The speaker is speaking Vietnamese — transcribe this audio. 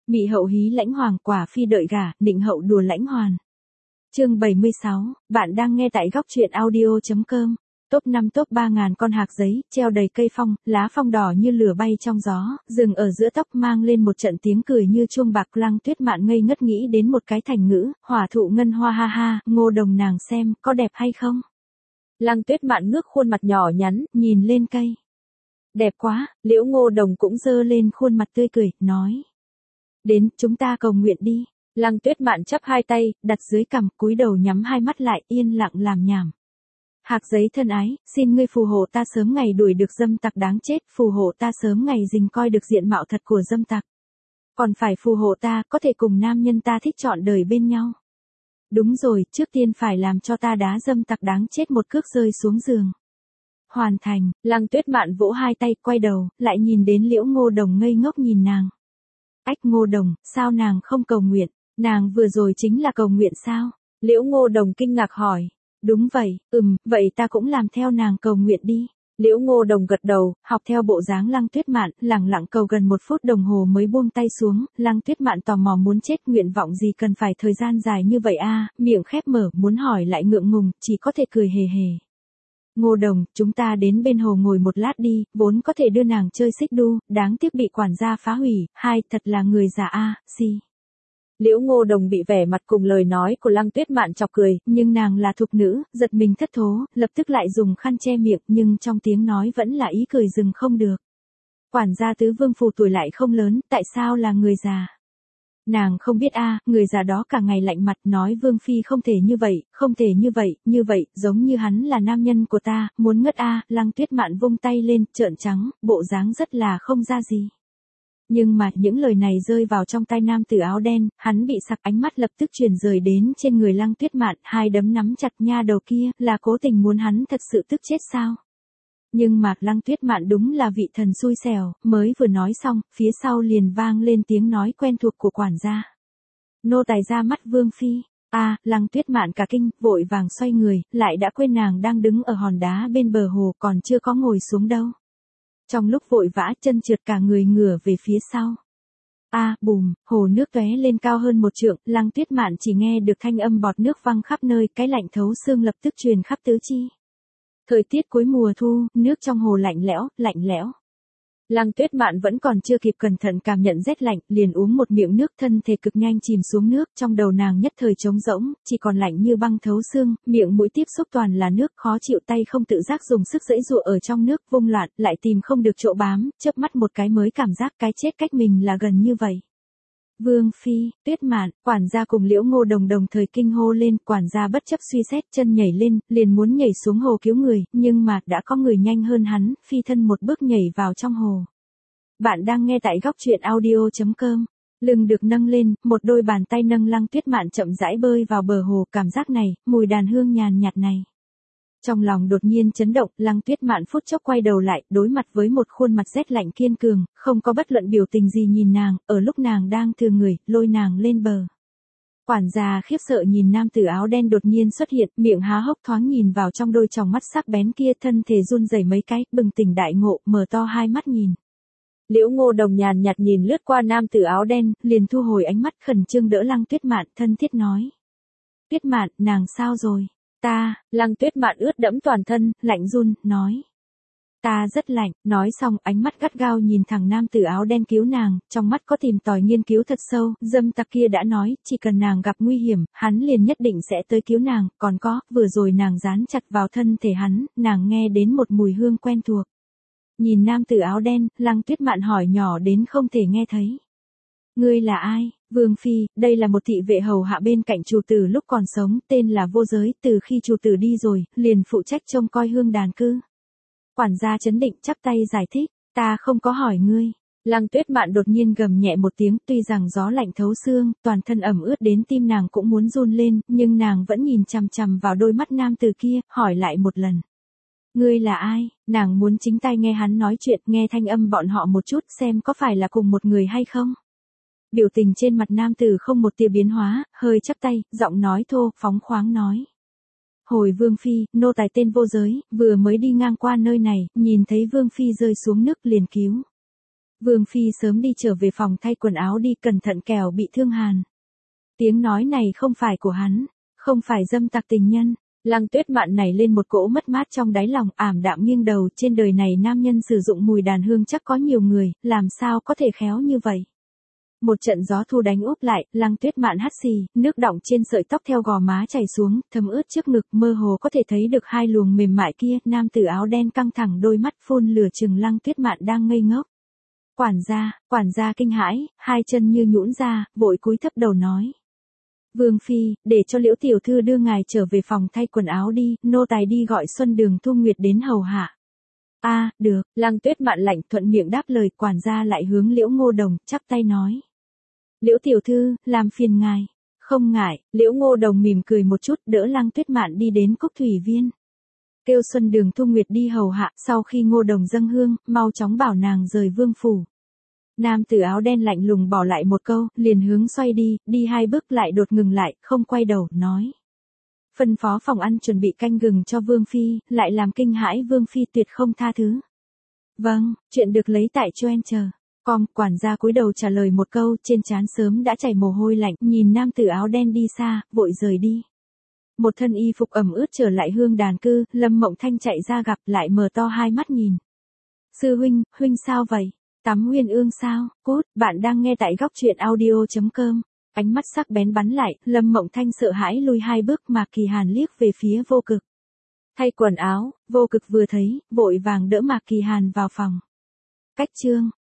Mị hậu hí lãnh hoàng, quả phi đợi gả, định hậu đùa lãnh hoàn. Chương 76, bạn đang nghe tại góc truyện audio.com. Top 5 top 3.000 con hạc giấy, treo đầy cây phong, lá phong đỏ như lửa bay trong gió, dừng ở giữa tóc mang lên một trận tiếng cười như chuông bạc. Lăng Tuyết Mạn ngây ngất nghĩ đến một cái thành ngữ, hỏa thụ ngân hoa ha ha, Ngô Đồng nàng xem, có đẹp hay không? Lăng Tuyết Mạn ngước khuôn mặt nhỏ nhắn, nhìn lên cây. Đẹp quá, Liễu Ngô Đồng cũng giơ lên khuôn mặt tươi cười, nói. Đến, chúng ta cầu nguyện đi. Lăng Tuyết Mạn chắp hai tay, đặt dưới cằm, cúi đầu nhắm hai mắt lại, yên lặng làm nhảm. Hạc giấy thân ái, xin ngươi phù hộ ta sớm ngày đuổi được dâm tặc đáng chết, phù hộ ta sớm ngày rình coi được diện mạo thật của dâm tặc. Còn phải phù hộ ta, có thể cùng nam nhân ta thích trọn đời bên nhau. Đúng rồi, trước tiên phải làm cho ta đá dâm tặc đáng chết một cước rơi xuống giường. Hoàn thành, Lăng Tuyết Mạn vỗ hai tay, quay đầu, lại nhìn đến Liễu Ngô Đồng ngây ngốc nhìn nàng. Ách Ngô Đồng, sao nàng không cầu nguyện? Nàng vừa rồi chính là cầu nguyện sao? Liễu Ngô Đồng kinh ngạc hỏi. Đúng vậy, vậy ta cũng làm theo nàng cầu nguyện đi. Liễu Ngô Đồng gật đầu, học theo bộ dáng Lăng Tuyết Mạn, lẳng lặng cầu gần 1 phút đồng hồ mới buông tay xuống. Lăng Tuyết Mạn tò mò muốn chết, nguyện vọng gì cần phải thời gian dài như vậy a? Miệng khép mở, muốn hỏi lại ngượng ngùng, chỉ có thể cười hề hề. Ngô Đồng, chúng ta đến bên hồ ngồi một lát đi, vốn có thể đưa nàng chơi xích đu, đáng tiếc bị quản gia phá hủy, thật là người già a, si. Liễu Ngô Đồng bị vẻ mặt cùng lời nói của Lăng Tuyết Mạn chọc cười, nhưng nàng là thục nữ, giật mình thất thố, lập tức lại dùng khăn che miệng, nhưng trong tiếng nói vẫn là ý cười dừng không được. Quản gia Tứ Vương Phủ tuổi lại không lớn, tại sao là người già? Nàng không biết người già đó cả ngày lạnh mặt nói Vương Phi không thể như vậy, không thể như vậy, giống như hắn là nam nhân của ta, muốn ngất Lăng Tuyết Mạn vung tay lên, trợn trắng, bộ dáng rất là không ra gì. Nhưng mà những lời này rơi vào trong tai nam tử áo đen, hắn bị sặc, ánh mắt lập tức chuyển rời đến trên người Lăng Tuyết Mạn, hai đấm nắm chặt nha đầu kia, là cố tình muốn hắn thật sự tức chết sao? Nhưng mà Lăng Tuyết Mạn đúng là vị thần xui xẻo, mới vừa nói xong, phía sau liền vang lên tiếng nói quen thuộc của quản gia. Nô tài ra mắt Vương Phi. Lăng Tuyết Mạn cả kinh, vội vàng xoay người, lại đã quên nàng đang đứng ở hòn đá bên bờ hồ còn chưa có ngồi xuống đâu. Trong lúc vội vã chân trượt cả người ngửa về phía sau. Bùm, hồ nước tóe lên cao hơn 1 trượng, Lăng Tuyết Mạn chỉ nghe được thanh âm bọt nước văng khắp nơi, cái lạnh thấu xương lập tức truyền khắp tứ chi. Thời tiết cuối mùa thu, nước trong hồ lạnh lẽo. Lăng Tuyết Mạn vẫn còn chưa kịp cẩn thận cảm nhận rét lạnh, liền uống một miệng nước, thân thể cực nhanh chìm xuống nước, trong đầu nàng nhất thời trống rỗng, chỉ còn lạnh như băng thấu xương, miệng mũi tiếp xúc toàn là nước, khó chịu, tay không tự giác dùng sức giãy giụa ở trong nước, vung loạn, lại tìm không được chỗ bám, chớp mắt một cái mới cảm giác cái chết cách mình là gần như vậy. Vương Phi, Tuyết Mạn, quản gia cùng Liễu Ngô Đồng đồng thời kinh hô lên, quản gia bất chấp suy xét, chân nhảy lên, liền muốn nhảy xuống hồ cứu người, nhưng mà đã có người nhanh hơn hắn, phi thân một bước nhảy vào trong hồ. Bạn đang nghe tại góc truyện audio.com. Lưng được nâng lên, một đôi bàn tay nâng Lăng Tuyết Mạn chậm rãi bơi vào bờ hồ, cảm giác này, mùi đàn hương nhàn nhạt này. Trong lòng đột nhiên chấn động, Lăng Tuyết Mạn phút chốc quay đầu lại, đối mặt với một khuôn mặt rét lạnh kiên cường, không có bất luận biểu tình gì nhìn nàng, ở lúc nàng đang thừa người, lôi nàng lên bờ. Quản gia khiếp sợ nhìn nam tử áo đen đột nhiên xuất hiện, miệng há hốc thoáng nhìn vào trong đôi tròng mắt sắc bén kia, thân thể run rẩy mấy cái, bừng tỉnh đại ngộ, mở to hai mắt nhìn. Liễu Ngô Đồng nhàn nhạt nhìn lướt qua nam tử áo đen, liền thu hồi ánh mắt, khẩn trương đỡ Lăng Tuyết Mạn, thân thiết nói. Tuyết Mạn, nàng sao rồi? Lăng Tuyết Mạn ướt đẫm toàn thân, lạnh run, nói. Ta rất lạnh, nói xong ánh mắt gắt gao nhìn thẳng nam tử áo đen cứu nàng, trong mắt có tìm tòi nghiên cứu thật sâu, dâm tặc kia đã nói, chỉ cần nàng gặp nguy hiểm, hắn liền nhất định sẽ tới cứu nàng, còn có, vừa rồi nàng dán chặt vào thân thể hắn, nàng nghe đến một mùi hương quen thuộc. Nhìn nam tử áo đen, Lăng Tuyết Mạn hỏi nhỏ đến không thể nghe thấy. Ngươi là ai? Vương Phi, đây là một thị vệ hầu hạ bên cạnh chủ tử lúc còn sống, tên là Vô Giới, từ khi chủ tử đi rồi, liền phụ trách trông coi hương đàn cư. Quản gia chấn định chắp tay giải thích, ta không có hỏi ngươi. Lăng Tuyết Mạn đột nhiên gầm nhẹ một tiếng, tuy rằng gió lạnh thấu xương, toàn thân ẩm ướt đến tim nàng cũng muốn run lên, nhưng nàng vẫn nhìn chằm chằm vào đôi mắt nam tử kia, hỏi lại một lần. Ngươi là ai? Nàng muốn chính tai nghe hắn nói chuyện, nghe thanh âm bọn họ một chút xem có phải là cùng một người hay không. Biểu tình trên mặt nam tử không một tia biến hóa, hơi chắp tay, giọng nói thô, phóng khoáng nói. Hồi Vương Phi, nô tài tên Vô Giới, vừa mới đi ngang qua nơi này, nhìn thấy Vương Phi rơi xuống nước liền cứu. Vương Phi sớm đi trở về phòng thay quần áo đi, cẩn thận kẻo bị thương hàn. Tiếng nói này không phải của hắn, không phải dâm tặc tình nhân. Lăng Tuyết Mạn nảy lên một cỗ mất mát trong đáy lòng, ảm đạm nghiêng đầu, trên đời này nam nhân sử dụng mùi đàn hương chắc có nhiều người, làm sao có thể khéo như vậy. Một trận gió thu đánh úp lại, Lăng Tuyết Mạn hắt xì, nước đọng trên sợi tóc theo gò má chảy xuống, thấm ướt trước ngực, mơ hồ có thể thấy được hai luồng mềm mại kia. Nam tử áo đen căng thẳng đôi mắt phun lửa chừng Lăng Tuyết Mạn đang ngây ngốc. Quản gia kinh hãi, hai chân như nhũn ra, vội cúi thấp đầu nói. Vương Phi, để cho Liễu tiểu thư đưa ngài trở về phòng thay quần áo đi, nô tài đi gọi Xuân Đường Thu Nguyệt đến hầu hạ. Được, Lăng Tuyết Mạn lạnh thuận miệng đáp lời, quản gia lại hướng Liễu Ngô Đồng, chắp tay nói. Liễu tiểu thư, làm phiền ngài. Không ngại, Liễu Ngô Đồng mỉm cười một chút, đỡ Lăng Tuyết Mạn đi đến Cốc Thủy Viên. Kêu Xuân Đường Thu Nguyệt đi hầu hạ, sau khi Ngô Đồng dâng hương, mau chóng bảo nàng rời vương phủ. Nam tử áo đen lạnh lùng bỏ lại một câu, liền hướng xoay đi hai bước lại đột ngừng lại, không quay đầu, nói. Phân phó phòng ăn chuẩn bị canh gừng cho Vương Phi, lại làm kinh hãi Vương Phi tuyệt không tha thứ. Vâng, chuyện được lấy tại Choen.com, quản gia cúi đầu trả lời một câu, trên trán sớm đã chảy mồ hôi lạnh, nhìn nam tử áo đen đi xa, vội rời đi. Một thân y phục ẩm ướt trở lại hương đàn cư, Lâm Mộng Thanh chạy ra gặp, lại mở to hai mắt nhìn. Sư huynh sao vậy? Tắm Nguyên Ương sao? Cút, bạn đang nghe tại góc truyện audio.com. Ánh mắt sắc bén bắn lại, Lâm Mộng Thanh sợ hãi lùi hai bước, Mạc Kỳ Hàn liếc về phía Vô Cực. Thay quần áo, Vô Cực vừa thấy, vội vàng đỡ Mạc Kỳ Hàn vào phòng. Cách chương